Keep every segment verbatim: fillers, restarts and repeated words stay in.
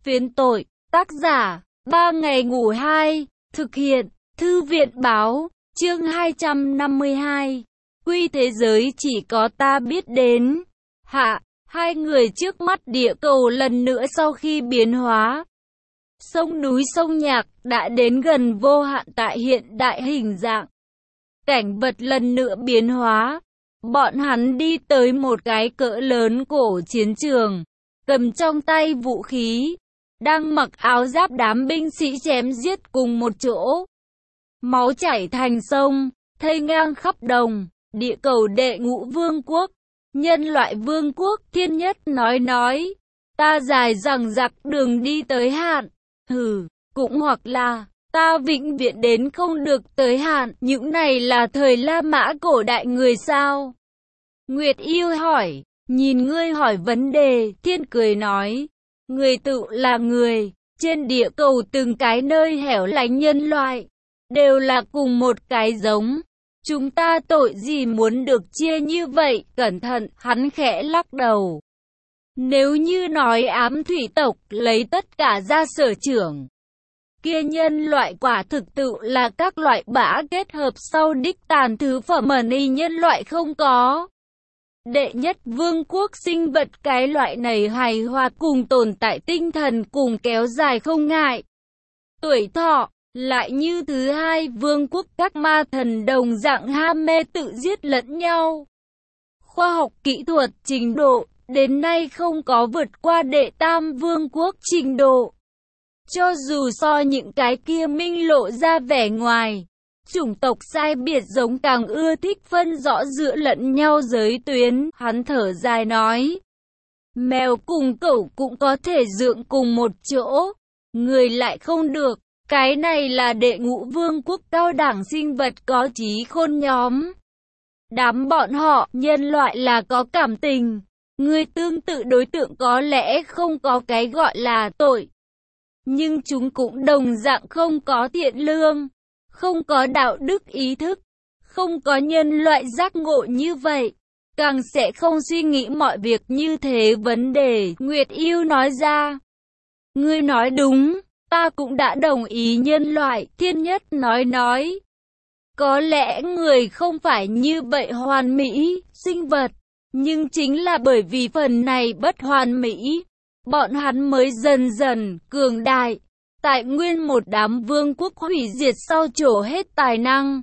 Phiến tội, tác giả, ba ngày ngủ hai, thực hiện, thư viện báo, chương hai trăm năm mươi hai. Quy thế giới chỉ có ta biết đến. Hạ, hai người trước mắt địa cầu lần nữa sau khi biến hóa. Sông núi sông nhạc đã đến gần vô hạn tại hiện đại hình dạng. Cảnh vật lần nữa biến hóa. Bọn hắn đi tới một cái cỡ lớn cổ chiến trường, cầm trong tay vũ khí, đang mặc áo giáp đám binh sĩ chém giết cùng một chỗ. Máu chảy thành sông, thây ngang khắp đồng, địa cầu đệ ngũ vương quốc, nhân loại vương quốc. Thiên Nhất nói nói, ta dài dằng dặc đường đi tới hạn, hừ, cũng hoặc là, ta vĩnh viễn đến không được tới hạn. Những này là thời La Mã cổ đại người sao? Nguyệt Yêu hỏi. Nhìn ngươi hỏi vấn đề, Thiên cười nói, người tự là người, trên địa cầu từng cái nơi hẻo lánh nhân loại, đều là cùng một cái giống. Chúng ta tội gì muốn được chia như vậy? Cẩn thận, hắn khẽ lắc đầu. Nếu như nói ám thủy tộc lấy tất cả ra sở trưởng, kia nhân loại quả thực tự là các loại bã kết hợp sau đích tàn thứ phẩm ẩn y nhân loại không có. Đệ nhất vương quốc sinh vật cái loại này hài hòa cùng tồn tại tinh thần cùng kéo dài không ngại tuổi thọ, lại như thứ hai vương quốc các ma thần đồng dạng ham mê tự giết lẫn nhau. Khoa học kỹ thuật trình độ đến nay không có vượt qua đệ tam vương quốc trình độ. Cho dù so những cái kia minh lộ ra vẻ ngoài, chủng tộc sai biệt giống càng ưa thích phân rõ giữa lẫn nhau giới tuyến. Hắn thở dài nói, mèo cùng cẩu cũng có thể dưỡng cùng một chỗ, người lại không được. Cái này là đệ ngũ vương quốc cao đẳng sinh vật có trí khôn nhóm. Đám bọn họ, nhân loại là có cảm tình. Người tương tự đối tượng có lẽ không có cái gọi là tội, nhưng chúng cũng đồng dạng không có thiện lương, không có đạo đức ý thức, không có nhân loại giác ngộ như vậy, càng sẽ không suy nghĩ mọi việc như thế. Vấn đề, Nguyệt Yêu nói ra. Ngươi nói đúng, ta cũng đã đồng ý nhân loại. Thiên Nhất nói nói. Có lẽ người không phải như vậy hoàn mỹ, sinh vật, nhưng chính là bởi vì phần này bất hoàn mỹ, bọn hắn mới dần dần cường đại. Tại nguyên một đám vương quốc hủy diệt sau trổ hết tài năng,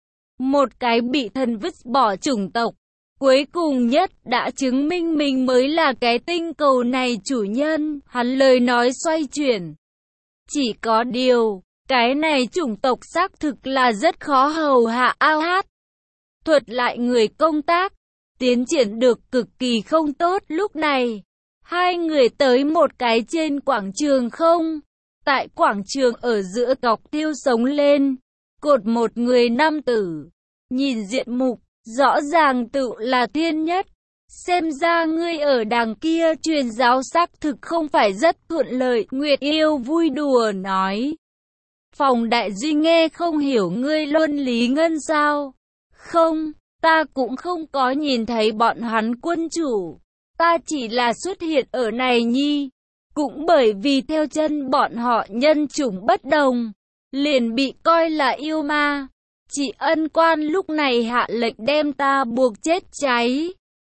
một cái bị thần vứt bỏ chủng tộc, cuối cùng nhất đã chứng minh mình mới là cái tinh cầu này chủ nhân. Hắn lời nói xoay chuyển. Chỉ có điều, cái này chủng tộc xác thực là rất khó hầu hạ. Ao hát thuật lại người công tác, tiến triển được cực kỳ không tốt. Lúc này, hai người tới một cái trên quảng trường không. Tại quảng trường ở giữa cọc tiêu sống lên, cột một người nam tử, nhìn diện mục, rõ ràng tự là Thiên Nhất. Xem ra ngươi ở đằng kia truyền giáo xác thực không phải rất thuận lợi. Nguyệt Yêu vui đùa nói. Phòng đại duy nghe không hiểu ngươi luân lý ngân sao? Không, ta cũng không có nhìn thấy bọn hắn quân chủ, ta chỉ là xuất hiện ở này nhi. Cũng bởi vì theo chân bọn họ nhân chủng bất đồng, liền bị coi là yêu ma. Chỉ ân quan lúc này hạ lệnh đem ta buộc chết cháy.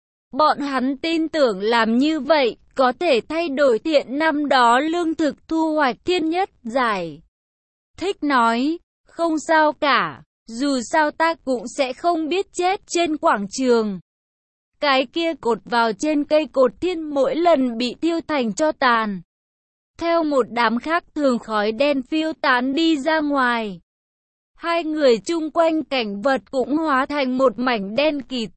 Bọn hắn tin tưởng làm như vậy, có thể thay đổi thiện năm đó lương thực thu hoạch. Thiên Nhất giải thích nói, không sao cả, dù sao ta cũng sẽ không biết chết trên quảng trường. Cái kia cột vào trên cây cột thiên mỗi lần bị thiêu thành tro tàn, theo một đám khác thường khói đen phiêu tán đi ra ngoài. Hai người chung quanh cảnh vật cũng hóa thành một mảnh đen kịt.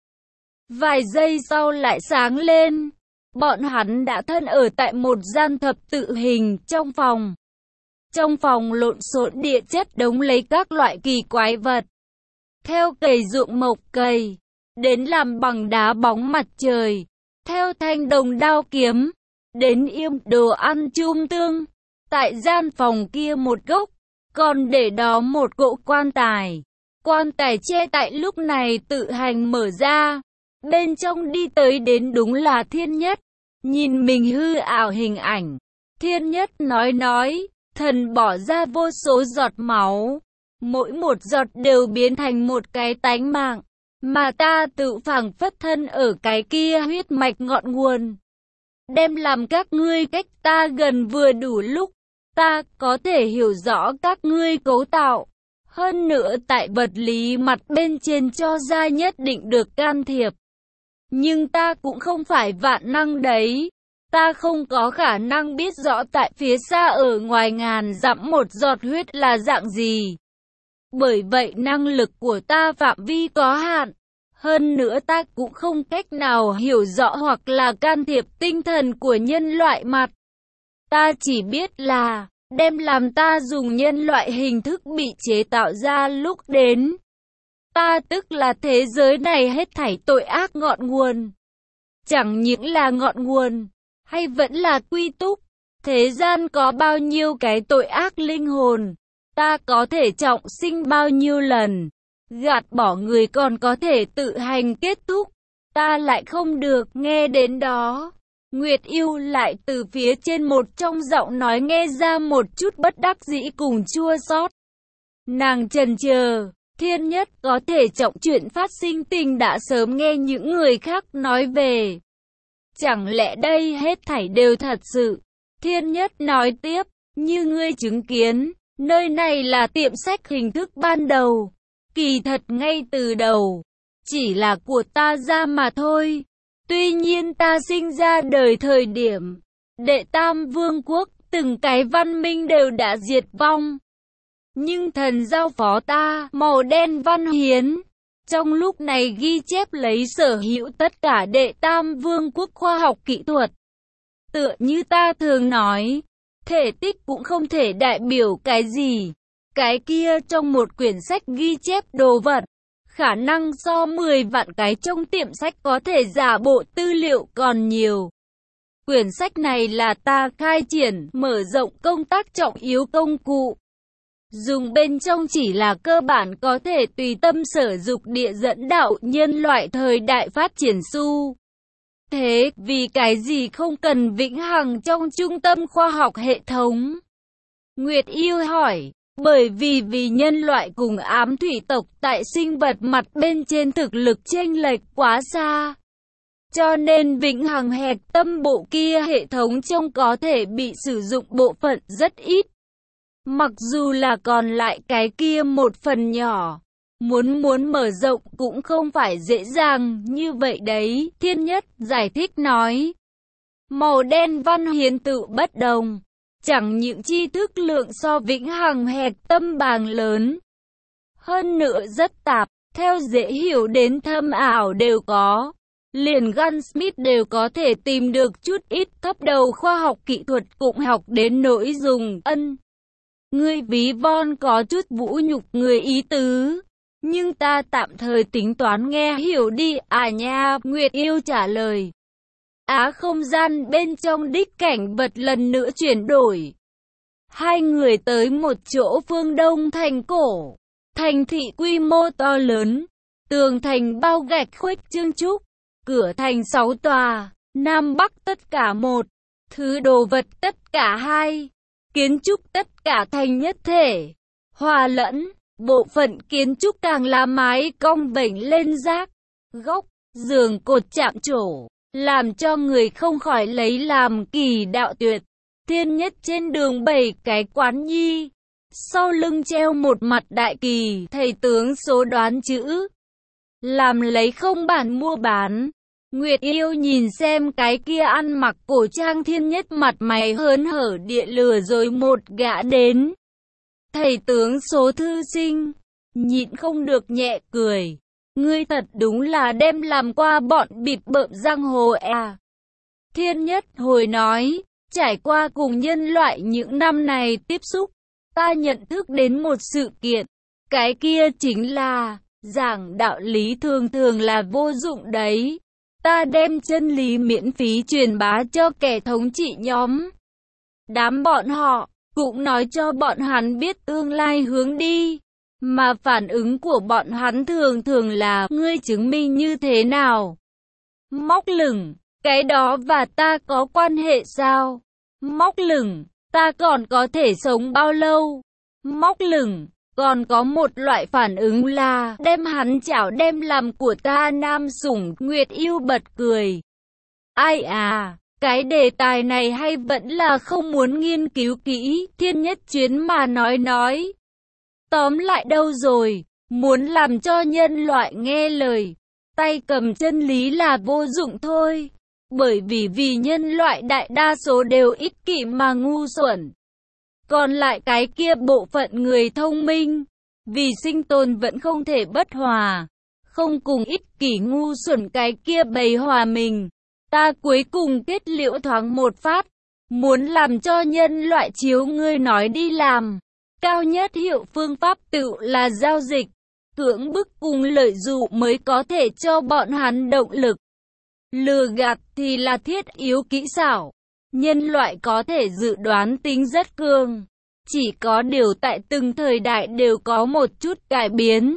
Vài giây sau lại sáng lên. Bọn hắn đã thân ở tại một gian thập tự hình trong phòng. Trong phòng lộn xộn địa chất đống lấy các loại kỳ quái vật. Theo cày ruộng mộc cày, đến làm bằng đá bóng mặt trời, theo thanh đồng đao kiếm, đến yêm đồ ăn chum tương. Tại gian phòng kia một góc, còn để đó một cỗ quan tài. Quan tài che tại lúc này tự hành mở ra. Bên trong đi tới đến đúng là Thiên Nhất. Nhìn mình hư ảo hình ảnh, Thiên Nhất nói nói, thần bỏ ra vô số giọt máu. Mỗi một giọt đều biến thành một cái tánh mạng. Mà ta tự phảng phất thân ở cái kia huyết mạch ngọn nguồn. Đem làm các ngươi cách ta gần vừa đủ lúc. Ta có thể hiểu rõ các ngươi cấu tạo. Hơn nữa tại vật lý mặt bên trên cho ra nhất định được can thiệp. Nhưng ta cũng không phải vạn năng đấy. Ta không có khả năng biết rõ tại phía xa ở ngoài ngàn dặm một giọt huyết là dạng gì. Bởi vậy năng lực của ta phạm vi có hạn. Hơn nữa ta cũng không cách nào hiểu rõ hoặc là can thiệp tinh thần của nhân loại mặt. Ta chỉ biết là đem làm ta dùng nhân loại hình thức bị chế tạo ra lúc đến. Ta tức là thế giới này hết thảy tội ác ngọn nguồn. Chẳng những là ngọn nguồn, hay vẫn là quy túc. Thế gian có bao nhiêu cái tội ác linh hồn, ta có thể trọng sinh bao nhiêu lần. Gạt bỏ người còn có thể tự hành kết thúc, ta lại không được. Nghe đến đó, Nguyệt Yêu lại từ phía trên một trong giọng nói nghe ra một chút bất đắc dĩ cùng chua xót. Nàng chần chờ, Thiên Nhất có thể trọng chuyện phát sinh tình đã sớm nghe những người khác nói về. Chẳng lẽ đây hết thảy đều thật sự? Thiên Nhất nói tiếp, như ngươi chứng kiến, nơi này là tiệm sách hình thức ban đầu. Kỳ thật ngay từ đầu, chỉ là của ta ra mà thôi. Tuy nhiên ta sinh ra đời thời điểm, Đệ Tam Vương quốc, từng cái văn minh đều đã diệt vong. Nhưng thần giao phó ta, màu đen văn hiến. Trong lúc này ghi chép lấy sở hữu tất cả Đệ Tam Vương quốc khoa học kỹ thuật. Tựa như ta thường nói, thể tích cũng không thể đại biểu cái gì. Cái kia trong một quyển sách ghi chép đồ vật, khả năng so mười vạn cái trong tiệm sách có thể giả bộ tư liệu còn nhiều. Quyển sách này là ta khai triển, mở rộng công tác trọng yếu công cụ. Dùng bên trong chỉ là cơ bản có thể tùy tâm sở dục địa dẫn đạo nhân loại thời đại phát triển xu. Thế, vì cái gì không cần vĩnh hằng trong trung tâm khoa học hệ thống? Nguyệt Yêu hỏi. Bởi vì vì nhân loại cùng ám thủy tộc tại sinh vật mặt bên trên thực lực chênh lệch quá xa. Cho nên vĩnh hằng hạch tâm bộ kia hệ thống trong có thể bị sử dụng bộ phận rất ít. Mặc dù là còn lại cái kia một phần nhỏ, muốn muốn mở rộng cũng không phải dễ dàng như vậy đấy. Thiên Nhất giải thích nói. Màu đen văn hiến tự bất đồng. Chẳng những tri thức lượng so vĩnh hằng hạch tâm bàng lớn. Hơn nữa rất tạp, theo dễ hiểu đến thâm ảo đều có. Liền Gunsmith đều có thể tìm được chút ít cấp đầu khoa học kỹ thuật cũng học đến nỗi dùng ân. Ngươi ví von có chút vũ nhục người ý tứ. Nhưng ta tạm thời tính toán nghe hiểu đi à nha, Nguyệt Yêu trả lời. Á không gian bên trong đích cảnh vật lần nữa chuyển đổi. Hai người tới một chỗ phương đông thành cổ. Thành thị quy mô to lớn. Tường thành bao gạch khuếch trương trúc. Cửa thành sáu tòa. Nam Bắc tất cả một. Thứ đồ vật tất cả hai. Kiến trúc tất cả thành nhất thể. Hòa lẫn. Bộ phận kiến trúc càng là mái cong vểnh lên rác. Góc. Giường cột chạm trổ. Làm cho người không khỏi lấy làm kỳ đạo tuyệt. Thiên Nhất trên đường bảy cái quán nhi. Sau lưng treo một mặt đại kỳ, thầy tướng số đoán chữ. Làm lấy không bản mua bán. Nguyệt Yêu nhìn xem cái kia ăn mặc cổ trang Thiên Nhất mặt mày hớn hở địa lừa rồi một gã đến. Thầy tướng số thư sinh, nhịn không được nhẹ cười. Ngươi thật đúng là đem làm qua bọn bịp bợm giang hồ à. Thiên Nhất hồi nói, trải qua cùng nhân loại những năm này tiếp xúc, ta nhận thức đến một sự kiện. Cái kia chính là, giảng đạo lý thường thường là vô dụng đấy. Ta đem chân lý miễn phí truyền bá cho kẻ thống trị nhóm. Đám bọn họ, cũng nói cho bọn hắn biết tương lai hướng đi. Mà phản ứng của bọn hắn thường thường là, ngươi chứng minh như thế nào? Móc lửng, cái đó và ta có quan hệ sao? Móc lửng, ta còn có thể sống bao lâu? Móc lửng, còn có một loại phản ứng là đem hắn chảo đem làm của ta nam sủng. Nguyệt Yêu bật cười. Ai à, cái đề tài này hay vẫn là không muốn nghiên cứu kỹ. Thiên Nhất Chuyến mà nói nói. Tóm lại đâu rồi, muốn làm cho nhân loại nghe lời, tay cầm chân lý là vô dụng thôi. Bởi vì vì nhân loại đại đa số đều ích kỷ mà ngu xuẩn. Còn lại cái kia bộ phận người thông minh, vì sinh tồn vẫn không thể bất hòa, không cùng ích kỷ ngu xuẩn cái kia bày hòa mình. Ta cuối cùng kết liễu thoáng một phát, muốn làm cho nhân loại chiếu ngươi nói đi làm. Cao nhất hiệu phương pháp tự là giao dịch, cưỡng bức cùng lợi dụ mới có thể cho bọn hắn động lực. Lừa gạt thì là thiết yếu kỹ xảo. Nhân loại có thể dự đoán tính rất cường, chỉ có điều tại từng thời đại đều có một chút cải biến.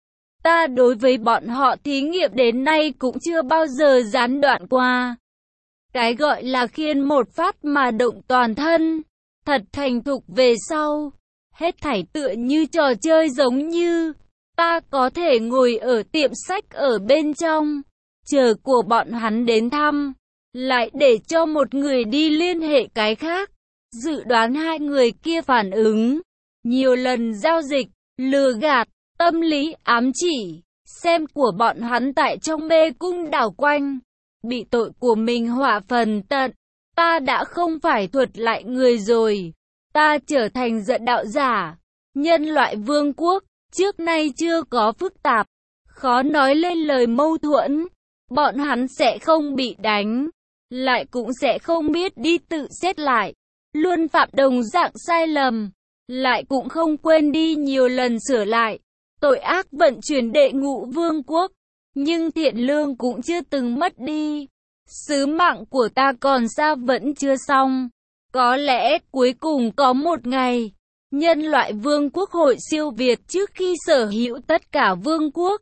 Ta đối với bọn họ thí nghiệm đến nay cũng chưa bao giờ gián đoạn qua. Cái gọi là khiên một phát mà động toàn thân, thật thành thục về sau, hết thảy tựa như trò chơi giống như, ta có thể ngồi ở tiệm sách ở bên trong, chờ của bọn hắn đến thăm, lại để cho một người đi liên hệ cái khác, dự đoán hai người kia phản ứng, nhiều lần giao dịch, lừa gạt, tâm lý ám chỉ, xem của bọn hắn tại trong mê cung đảo quanh, bị tội của mình họa phần tận. Ta đã không phải thuật lại người rồi, ta trở thành dẫn đạo giả. Nhân loại vương quốc, trước nay chưa có phức tạp, khó nói lên lời mâu thuẫn. Bọn hắn sẽ không bị đánh, lại cũng sẽ không biết đi tự xét lại, luôn phạm đồng dạng sai lầm, lại cũng không quên đi nhiều lần sửa lại. Tội ác vận chuyển đệ ngũ vương quốc, nhưng thiện lương cũng chưa từng mất đi. Sứ mạng của ta còn xa vẫn chưa xong. Có lẽ cuối cùng có một ngày, nhân loại vương quốc hội siêu việt trước khi sở hữu tất cả vương quốc.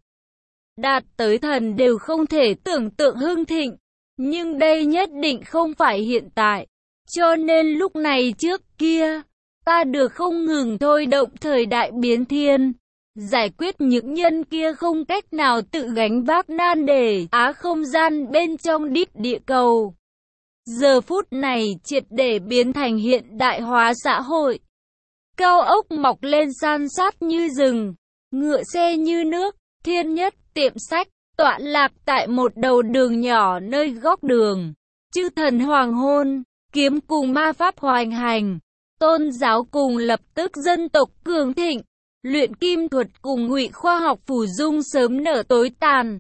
Đạt tới thần đều không thể tưởng tượng hưng thịnh. Nhưng đây nhất định không phải hiện tại. Cho nên lúc này trước kia, ta được không ngừng thôi động thời đại biến thiên. Giải quyết những nhân kia không cách nào tự gánh vác nan đề á không gian bên trong đít địa cầu. Giờ phút này triệt để biến thành hiện đại hóa xã hội. Cao ốc mọc lên san sát như rừng, ngựa xe như nước. Thiên Nhất tiệm sách tọa lạc tại một đầu đường nhỏ nơi góc đường. Chư thần hoàng hôn, kiếm cùng ma pháp hoành hành, tôn giáo cùng lập tức dân tộc cường thịnh, luyện kim thuật cùng ngụy khoa học phù dung sớm nở tối tàn.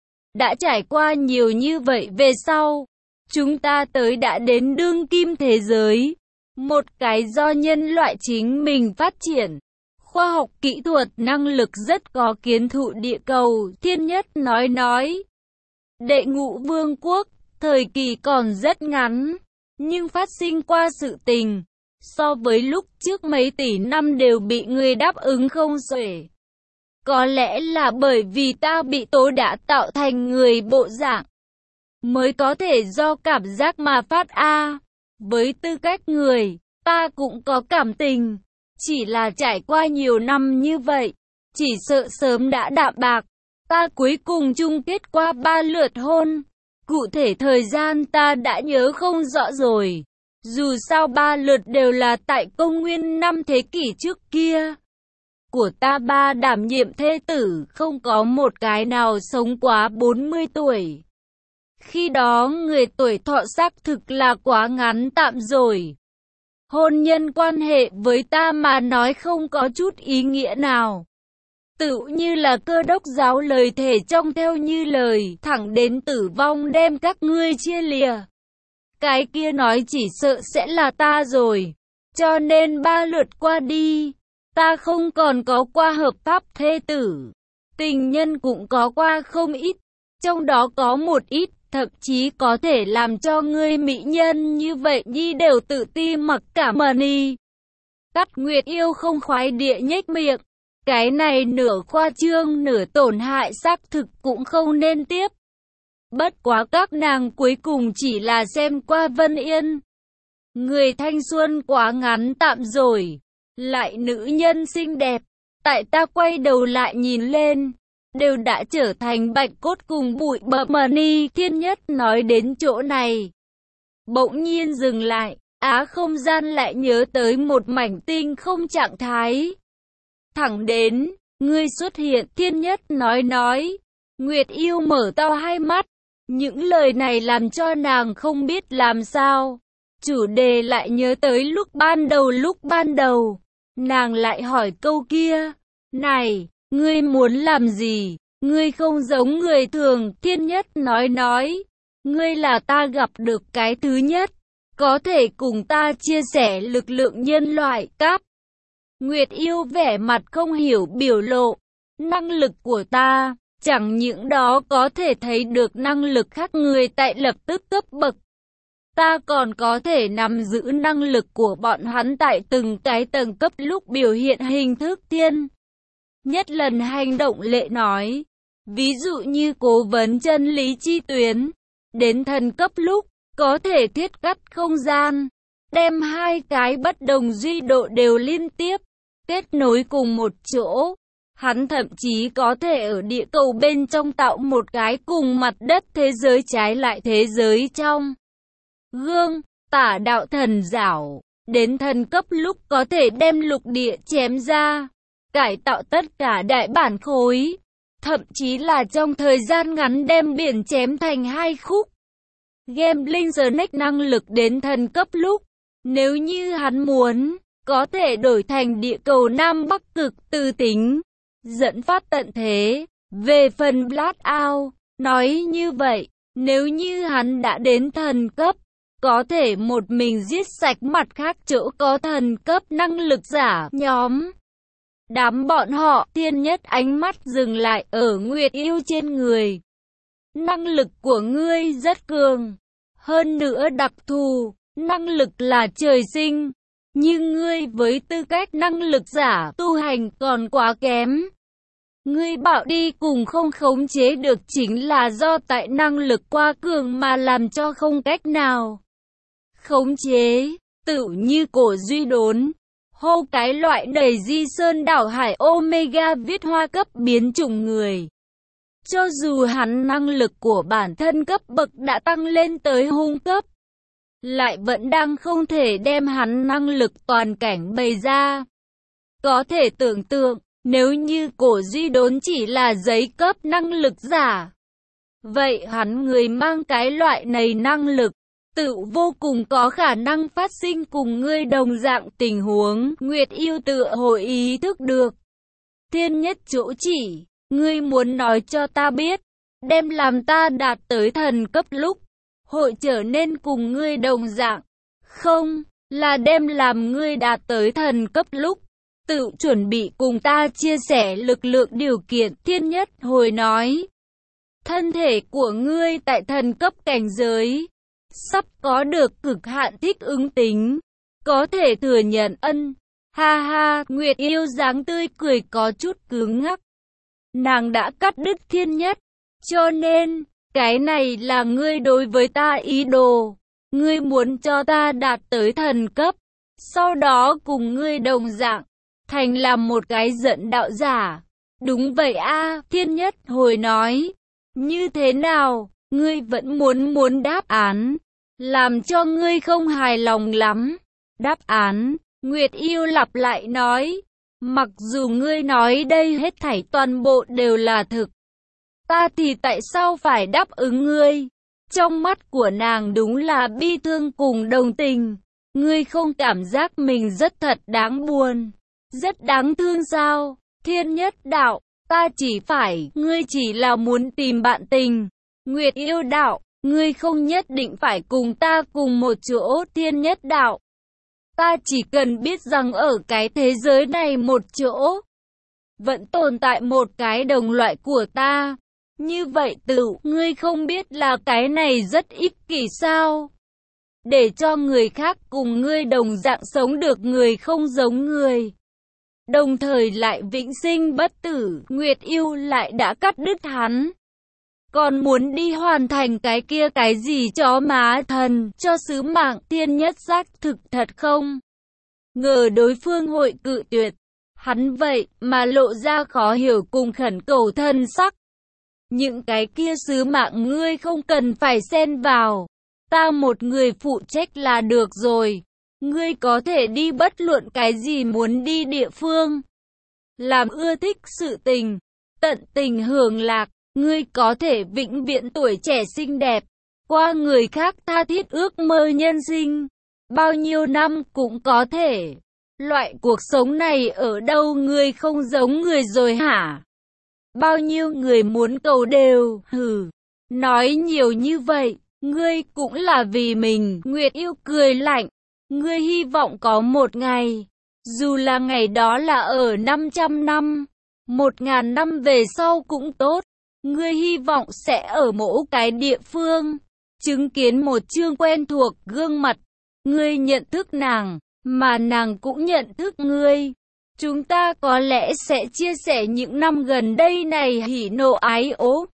Đã trải qua nhiều như vậy về sau, chúng ta tới đã đến đương kim thế giới, một cái do nhân loại chính mình phát triển. Khoa học kỹ thuật năng lực rất có kiến thụ địa cầu. Thiên Nhất nói nói. Đệ ngũ vương quốc, thời kỳ còn rất ngắn, nhưng phát sinh qua sự tình, so với lúc trước mấy tỷ năm đều bị người đáp ứng không xuể. Có lẽ là bởi vì ta bị tố đã tạo thành người bộ dạng, mới có thể do cảm giác mà phát a. Với tư cách người, ta cũng có cảm tình. Chỉ là trải qua nhiều năm như vậy, chỉ sợ sớm đã đạm bạc. Ta cuối cùng chung kết qua ba lượt hôn. Cụ thể thời gian ta đã nhớ không rõ rồi. Dù sao ba lượt đều là tại công nguyên năm thế kỷ trước kia. Của ta ba đảm nhiệm thê tử không có một cái nào sống quá bốn mươi tuổi. Khi đó người tuổi thọ xác thực là quá ngắn tạm rồi. Hôn nhân quan hệ với ta mà nói không có chút ý nghĩa nào. Tự như là Cơ Đốc giáo lời thề trong theo như lời, thẳng đến tử vong đem các ngươi chia lìa. Cái kia nói chỉ sợ sẽ là ta rồi. Cho nên ba lượt qua đi, ta không còn có qua hợp pháp thê tử. Tình nhân cũng có qua không ít, trong đó có một ít thậm chí có thể làm cho ngươi mỹ nhân như vậy nhi đều tự ti mặc cảm mà đi. Cắt Nguyệt Yêu không khoái địa nhếch miệng. Cái này nửa khoa trương nửa tổn hại xác thực cũng không nên tiếp. Bất quá các nàng cuối cùng chỉ là xem qua Vân Yên. Người thanh xuân quá ngắn tạm rồi. Lại nữ nhân xinh đẹp. Tại ta quay đầu lại nhìn lên. Đều đã trở thành bạch cốt cùng bụi bậm mờ ni. Thiên Nhất nói đến chỗ này. Bỗng nhiên dừng lại. Á không gian lại nhớ tới một mảnh tinh không trạng thái. Thẳng đến, ngươi xuất hiện. Thiên Nhất nói nói. Nguyệt Yêu mở to hai mắt. Những lời này làm cho nàng không biết làm sao. Chủ đề lại nhớ tới lúc ban đầu lúc ban đầu. Nàng lại hỏi câu kia. Này, ngươi muốn làm gì? Ngươi không giống người thường. Thiên Nhất nói nói. Ngươi là ta gặp được cái thứ nhất. Có thể cùng ta chia sẻ lực lượng nhân loại cáp. Nguyệt Yêu vẻ mặt không hiểu biểu lộ. Năng lực của ta, chẳng những đó có thể thấy được năng lực khác người tại lập tức cấp bậc. Ta còn có thể nắm giữ năng lực của bọn hắn tại từng cái tầng cấp lúc biểu hiện hình thức thiên. Nhất lần hành động lệ nói. Ví dụ như cố vấn chân lý chi tuyến. Đến thần cấp lúc, có thể thiết cắt không gian. Đem hai cái bất đồng duy độ đều liên tiếp. Kết nối cùng một chỗ. Hắn thậm chí có thể ở địa cầu bên trong tạo một cái cùng mặt đất thế giới trái lại thế giới trong. Gương, tả đạo thần giảo. Đến thần cấp lúc có thể đem lục địa chém ra. Cải tạo tất cả đại bản khối. Thậm chí là trong thời gian ngắn đem biển chém thành hai khúc. Gambling Snake năng lực đến thần cấp lúc. Nếu như hắn muốn, có thể đổi thành địa cầu Nam Bắc cực từ tính. Dẫn phát tận thế. Về phần Blackout, nói như vậy, nếu như hắn đã đến thần cấp, có thể một mình giết sạch mặt khác chỗ có thần cấp năng lực giả nhóm. Đám bọn họ. Thiên Nhất ánh mắt dừng lại ở Nguyệt Yêu trên người. Năng lực của ngươi rất cường. Hơn nữa đặc thù, năng lực là trời sinh. Nhưng ngươi với tư cách năng lực giả tu hành còn quá kém. Ngươi bảo đi cùng không khống chế được chính là do tại năng lực quá cường mà làm cho không cách nào khống chế. Tựu như cổ Duy Đốn. Hô cái loại đầy di sơn đảo hải Omega viết hoa cấp biến chủng người. Cho dù hắn năng lực của bản thân cấp bậc đã tăng lên tới hung cấp, lại vẫn đang không thể đem hắn năng lực toàn cảnh bày ra. Có thể tưởng tượng, nếu như cổ Duy Đốn chỉ là giấy cấp năng lực giả, vậy hắn người mang cái loại này năng lực, tự vô cùng có khả năng phát sinh cùng ngươi đồng dạng tình huống. Nguyệt Yêu tựa hội ý thức được. Thiên Nhất chỗ chỉ, ngươi muốn nói cho ta biết, đem làm ta đạt tới thần cấp lúc, hội trở nên cùng ngươi đồng dạng. Không, là đem làm ngươi đạt tới thần cấp lúc, tự chuẩn bị cùng ta chia sẻ lực lượng điều kiện. Thiên Nhất hồi nói, thân thể của ngươi tại thần cấp cảnh giới, sắp có được cực hạn thích ứng tính, có thể thừa nhận ân. Ha ha, Nguyệt Yêu dáng tươi cười có chút cứng ngắc. Nàng đã cắt đứt Thiên Nhất, cho nên, cái này là ngươi đối với ta ý đồ. Ngươi muốn cho ta đạt tới thần cấp, sau đó cùng ngươi đồng dạng, thành làm một cái dẫn đạo giả. Đúng vậy a, Thiên Nhất hồi nói. Như thế nào, ngươi vẫn muốn muốn đáp án, làm cho ngươi không hài lòng lắm. Đáp án, Nguyệt Yêu lặp lại nói. Mặc dù ngươi nói đây hết thảy toàn bộ đều là thực, ta thì tại sao phải đáp ứng ngươi? Trong mắt của nàng đúng là bi thương cùng đồng tình. Ngươi không cảm giác mình rất thật đáng buồn, rất đáng thương sao? Thiên Nhất đạo, ta chỉ phải, ngươi chỉ là muốn tìm bạn tình. Nguyệt Yêu đạo, ngươi không nhất định phải cùng ta cùng một chỗ. Thiên Nhất đạo, ta chỉ cần biết rằng ở cái thế giới này một chỗ, vẫn tồn tại một cái đồng loại của ta. Như vậy tự, ngươi không biết là cái này rất ích kỷ sao? Để cho người khác cùng ngươi đồng dạng sống được người không giống người, đồng thời lại vĩnh sinh bất tử. Nguyệt Yêu lại đã cắt đứt hắn. còn muốn đi hoàn thành cái kia cái gì chó má thần, cho sứ mạng thiên nhất xác thực thật không? Ngờ đối phương hội cự tuyệt. Hắn vậy mà lộ ra khó hiểu cùng khẩn cầu thân sắc. Những cái kia sứ mạng ngươi không cần phải xen vào. Ta một người phụ trách là được rồi. Ngươi có thể đi bất luận cái gì muốn đi địa phương. Làm ưa thích sự tình, tận tình hưởng lạc. Ngươi có thể vĩnh viễn tuổi trẻ xinh đẹp. Qua người khác tha thiết ước mơ nhân sinh. Bao nhiêu năm cũng có thể. Loại cuộc sống này ở đâu ngươi không giống người rồi hả? Bao nhiêu người muốn cầu đều, hừ. Nói nhiều như vậy, ngươi cũng là vì mình. Nguyệt Yêu cười lạnh. Ngươi hy vọng có một ngày, dù là ngày đó là ở năm trăm năm, một ngàn năm về sau cũng tốt. Ngươi hy vọng sẽ ở mỗi cái địa phương, chứng kiến một chương quen thuộc gương mặt. Ngươi nhận thức nàng, mà nàng cũng nhận thức ngươi. Chúng ta có lẽ sẽ chia sẻ những năm gần đây này hỉ nộ ái ố.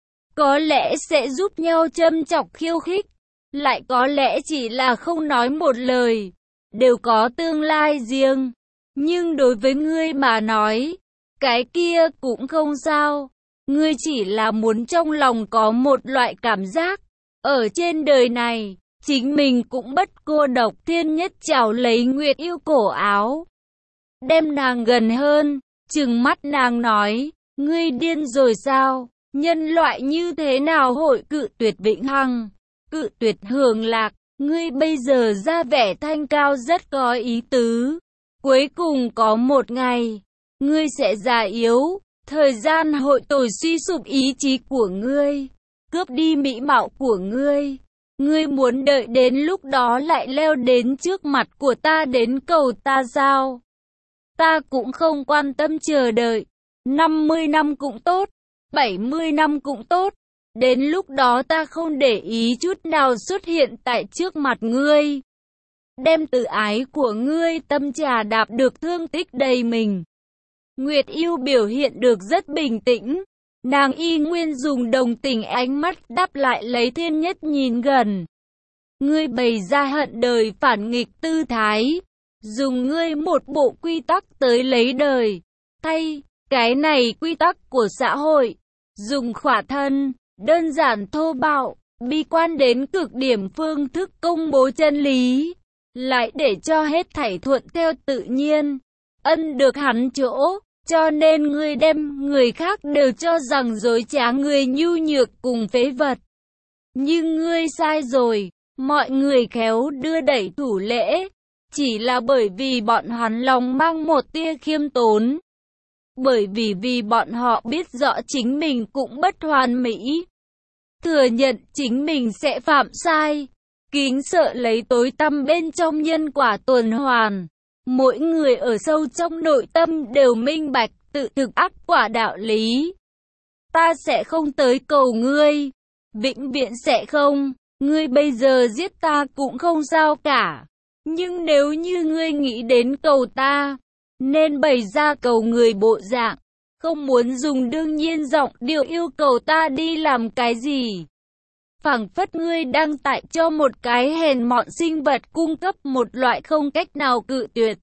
Có lẽ sẽ giúp nhau châm chọc khiêu khích. Lại có lẽ chỉ là không nói một lời. Đều có tương lai riêng. Nhưng đối với ngươi mà nói, cái kia cũng không sao. Ngươi chỉ là muốn trong lòng có một loại cảm giác. Ở trên đời này, chính mình cũng bất cô độc. Thiên nhất chào lấy Nguyệt Yêu cổ áo, đem nàng gần hơn, trừng mắt nàng nói, ngươi điên rồi sao? Nhân loại như thế nào hội cự tuyệt vĩnh hằng, cự tuyệt hưởng lạc? Ngươi bây giờ ra vẻ thanh cao rất có ý tứ. Cuối cùng có một ngày, ngươi sẽ già yếu, thời gian hội tồi suy sụp ý chí của ngươi, cướp đi mỹ mạo của ngươi. Ngươi muốn đợi đến lúc đó lại leo đến trước mặt của ta đến cầu ta sao? Ta cũng không quan tâm chờ đợi. năm mươi năm cũng tốt, bảy mươi năm cũng tốt. Đến lúc đó ta không để ý chút nào xuất hiện tại trước mặt ngươi. Đem tự ái của ngươi tâm trà đạp được thương tích đầy mình. Nguyệt Yêu biểu hiện được rất bình tĩnh. Nàng y nguyên dùng đồng tình ánh mắt đáp lại lấy thiên nhất nhìn gần. Ngươi bày ra hận đời phản nghịch tư thái. Dùng ngươi một bộ quy tắc tới lấy đời. Thay, cái này quy tắc của xã hội. Dùng khỏa thân, đơn giản thô bạo, bi quan đến cực điểm phương thức công bố chân lý. Lại để cho hết thảy thuận theo tự nhiên. Ân được hắn chỗ. Cho nên ngươi đem người khác đều cho rằng dối trá người nhu nhược cùng phế vật. Nhưng ngươi sai rồi. Mọi người khéo đưa đẩy thủ lễ. Chỉ là bởi vì bọn hắn lòng mang một tia khiêm tốn. Bởi vì vì bọn họ biết rõ chính mình cũng bất hoàn mỹ. Thừa nhận chính mình sẽ phạm sai. Kính sợ lấy tối tăm bên trong nhân quả tuần hoàn. Mỗi người ở sâu trong nội tâm đều minh bạch tự thực ác quả đạo lý. Ta sẽ không tới cầu ngươi. Vĩnh viễn sẽ không. Ngươi bây giờ giết ta cũng không sao cả. Nhưng nếu như ngươi nghĩ đến cầu ta, nên bày ra cầu người bộ dạng. Không muốn dùng đương nhiên giọng điệu yêu cầu ta đi làm cái gì. Phảng phất ngươi đang tại cho một cái hèn mọn sinh vật cung cấp một loại không cách nào cự tuyệt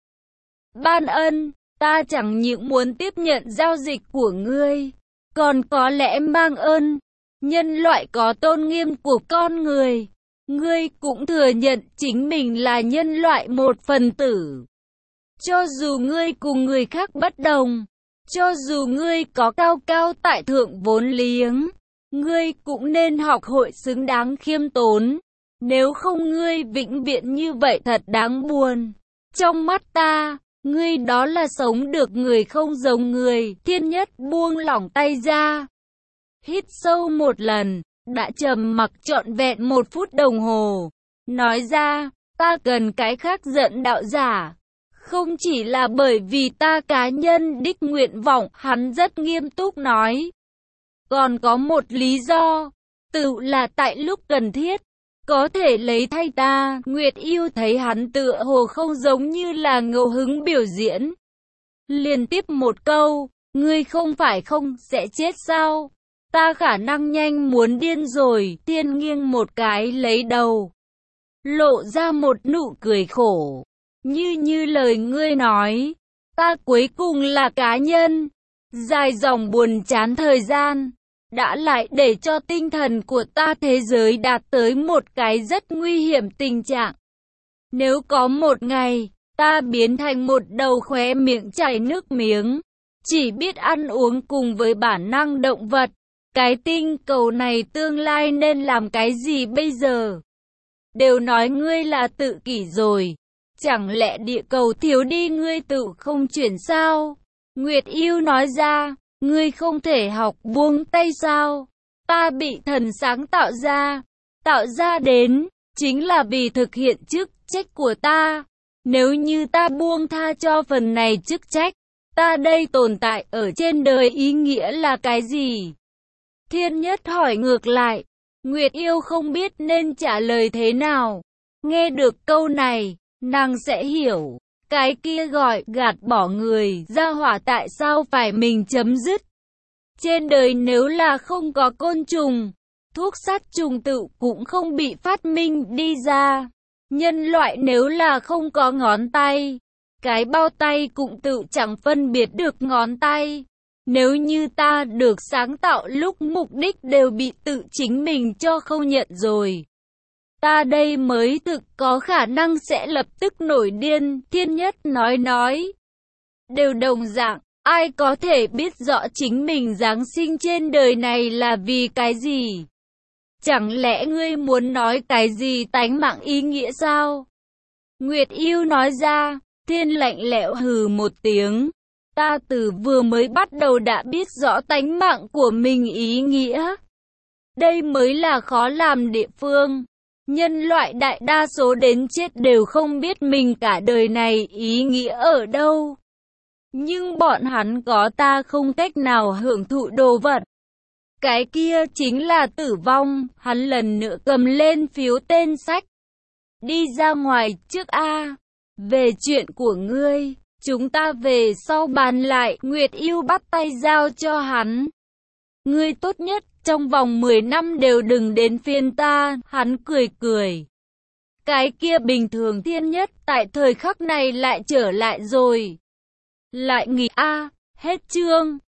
ban ân. Ta chẳng những muốn tiếp nhận giao dịch của ngươi, còn có lẽ mang ơn. Nhân loại có tôn nghiêm của con người. Ngươi cũng thừa nhận chính mình là nhân loại một phần tử. Cho dù ngươi cùng người khác bất đồng, cho dù ngươi có cao cao tại thượng vốn liếng, ngươi cũng nên học hội xứng đáng khiêm tốn. Nếu không ngươi vĩnh viễn như vậy thật đáng buồn. Trong mắt ta, ngươi đó là sống được người không giống người. Thiên nhất buông lỏng tay ra. Hít sâu một lần, đã trầm mặc trọn vẹn một phút đồng hồ. Nói ra, ta cần cái khác giận đạo giả. Không chỉ là bởi vì ta cá nhân đích nguyện vọng, hắn rất nghiêm túc nói. Còn có một lý do, tự là tại lúc cần thiết, có thể lấy thay ta. Nguyệt Yêu thấy hắn tựa hồ không giống như là ngẫu hứng biểu diễn. Liên tiếp một câu, ngươi không phải không sẽ chết sao? Ta khả năng nhanh muốn điên rồi. Thiên nghiêng một cái lấy đầu, lộ ra một nụ cười khổ. Như như lời ngươi nói, ta cuối cùng là cá nhân. Dài dòng buồn chán thời gian đã lại để cho tinh thần của ta thế giới đạt tới một cái rất nguy hiểm tình trạng. Nếu có một ngày, ta biến thành một đầu khóe miệng chảy nước miếng, chỉ biết ăn uống cùng với bản năng động vật, cái tinh cầu này tương lai nên làm cái gì bây giờ? Đều nói ngươi là tự kỷ rồi, chẳng lẽ địa cầu thiếu đi ngươi tự không chuyển sao? Nguyệt Yêu nói ra, ngươi không thể học buông tay sao? Ta bị thần sáng tạo ra, tạo ra đến, chính là vì thực hiện chức trách của ta. Nếu như ta buông tha cho phần này chức trách, ta đây tồn tại ở trên đời ý nghĩa là cái gì? Thiên Nhất hỏi ngược lại, Nguyệt Yêu không biết nên trả lời thế nào. Nghe được câu này, nàng sẽ hiểu, cái kia gọi gạt bỏ người ra hỏa tại sao phải mình chấm dứt. Trên đời nếu là không có côn trùng, thuốc sát trùng tự cũng không bị phát minh đi ra. Nhân loại nếu là không có ngón tay, cái bao tay cũng tự chẳng phân biệt được ngón tay. Nếu như ta được sáng tạo lúc mục đích đều bị tự chính mình cho không nhận rồi, ta đây mới thực có khả năng sẽ lập tức nổi điên. Thiên Nhất nói nói, đều đồng dạng, ai có thể biết rõ chính mình giáng sinh trên đời này là vì cái gì? Chẳng lẽ ngươi muốn nói cái gì tánh mạng ý nghĩa sao? Nguyệt Yêu nói ra. Thiên lạnh lẽo hừ một tiếng. Ta từ vừa mới bắt đầu đã biết rõ tánh mạng của mình ý nghĩa. Đây mới là khó làm địa phương. Nhân loại đại đa số đến chết đều không biết mình cả đời này ý nghĩa ở đâu. Nhưng bọn hắn có ta không cách nào hưởng thụ đồ vật. Cái kia chính là tử vong. Hắn lần nữa cầm lên phiếu tên sách. Đi ra ngoài trước a. Về chuyện của ngươi, chúng ta về sau bàn lại. Nguyệt Yêu bắt tay giao cho hắn. Ngươi tốt nhất trong vòng mười năm đều đừng đến phiên ta. Hắn cười cười. Cái kia bình thường. Thiên Nhất tại thời khắc này lại trở lại rồi. Lại nghỉ a. Hết chương.